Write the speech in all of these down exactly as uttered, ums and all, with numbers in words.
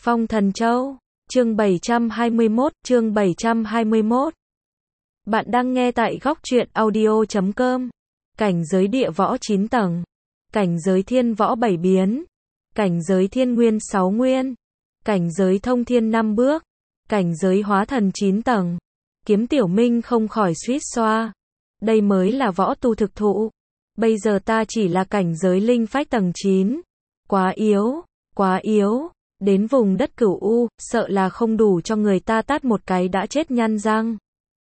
Phong Thần Châu, chương bảy trăm hai mươi mốt, chương bảy trăm hai mươi mốt. Bạn đang nghe tại góc truyện audio chấm com. Cảnh giới địa võ chín tầng, cảnh giới thiên võ bảy biến, cảnh giới thiên nguyên sáu nguyên, cảnh giới thông thiên năm bước, cảnh giới hóa thần chín tầng. Kiếm Tiểu Minh không khỏi suýt xoa. Đây mới là võ tu thực thụ. Bây giờ ta chỉ là cảnh giới linh phách tầng chín. Quá yếu, quá yếu. Đến vùng đất Cửu U, sợ là không đủ cho người ta tát một cái đã chết nhăn răng.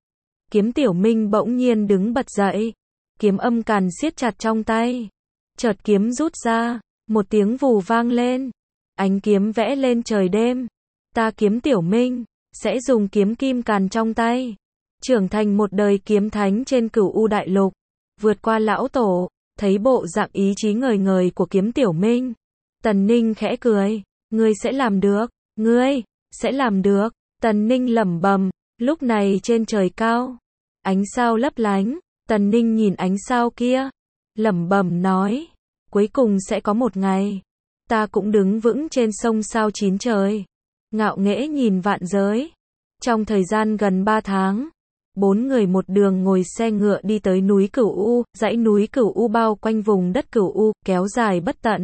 Kiếm Tiểu Minh bỗng nhiên đứng bật dậy. Kiếm âm càn siết chặt trong tay. Chợt kiếm rút ra, một tiếng vù vang lên. Ánh kiếm vẽ lên trời đêm. Ta Kiếm Tiểu Minh sẽ dùng kiếm kim càn trong tay, trưởng thành một đời kiếm thánh trên Cửu U đại lục, vượt qua lão tổ. Thấy bộ dạng ý chí ngời ngời của Kiếm Tiểu Minh, Tần Ninh khẽ cười. Ngươi sẽ làm được, ngươi sẽ làm được. Tần Ninh lẩm bẩm. Lúc này trên trời cao, ánh sao lấp lánh. Tần Ninh nhìn ánh sao kia, lẩm bẩm nói, cuối cùng sẽ có một ngày, ta cũng đứng vững trên sông sao chín trời, ngạo nghễ nhìn vạn giới. Trong thời gian gần ba tháng, bốn người một đường ngồi xe ngựa đi tới núi Cửu U. Dãy núi Cửu U bao quanh vùng đất Cửu U, kéo dài bất tận,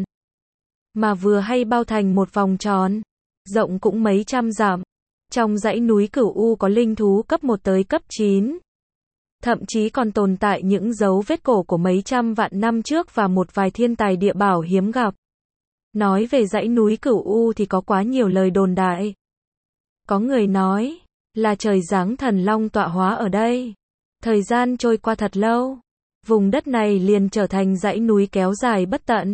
mà vừa hay bao thành một vòng tròn, rộng cũng mấy trăm dặm. Trong dãy núi Cửu U có linh thú cấp một tới cấp chín. Thậm chí còn tồn tại những dấu vết cổ của mấy trăm vạn năm trước và một vài thiên tài địa bảo hiếm gặp. Nói về dãy núi Cửu U thì có quá nhiều lời đồn đại. Có người nói là trời giáng thần long tọa hóa ở đây. Thời gian trôi qua thật lâu, vùng đất này liền trở thành dãy núi kéo dài bất tận.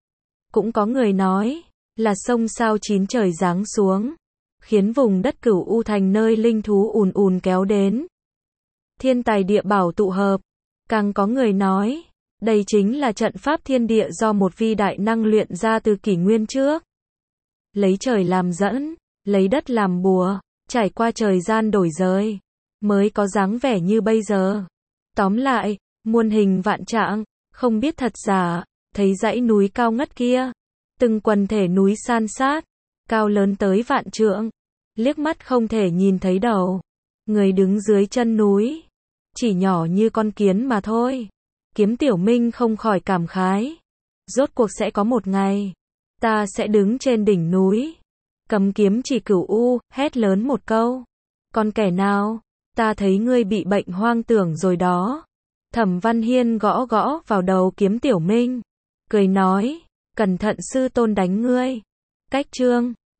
Cũng có người nói là sông sao chín trời giáng xuống, khiến vùng đất Cửu U thành nơi linh thú ùn ùn kéo đến, thiên tài địa bảo tụ hợp. Càng có người nói đây chính là trận pháp thiên địa do một vi đại năng luyện ra từ kỷ nguyên trước, lấy trời làm dẫn, lấy đất làm bùa, trải qua thời gian đổi rời mới có dáng vẻ như bây giờ. Tóm lại, muôn hình vạn trạng, không biết thật giả. Thấy dãy núi cao ngất kia, từng quần thể núi san sát, cao lớn tới vạn trượng, liếc mắt không thể nhìn thấy đầu. Người đứng dưới chân núi, chỉ nhỏ như con kiến mà thôi. Kiếm Tiểu Minh không khỏi cảm khái. Rốt cuộc sẽ có một ngày, ta sẽ đứng trên đỉnh núi, cầm kiếm chỉ Cửu U, hét lớn một câu. Còn kẻ nào, ta thấy ngươi bị bệnh hoang tưởng rồi đó. Thẩm Văn Hiên gõ gõ vào đầu Kiếm Tiểu Minh, cười nói, cẩn thận sư tôn đánh ngươi. Cách chương